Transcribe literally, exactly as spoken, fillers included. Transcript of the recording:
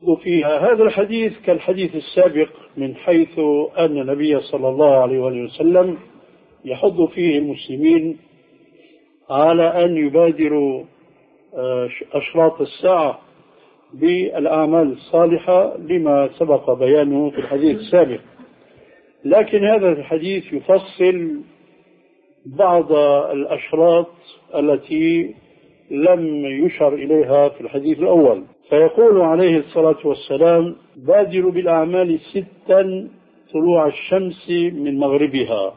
فيها هذا الحديث كالحديث السابق من حيث أن النبي صلى الله عليه وسلم يحض فيه المسلمين على أن يبادروا أشراط الساعة بالأعمال الصالحة لما سبق بيانه في الحديث السابق. لكن هذا الحديث يفصل بعض الأشراط التي لم يشر إليها في الحديث الأول، فيقول عليه الصلاة والسلام: بادروا بالأعمال ستا طلوع الشمس من مغربها.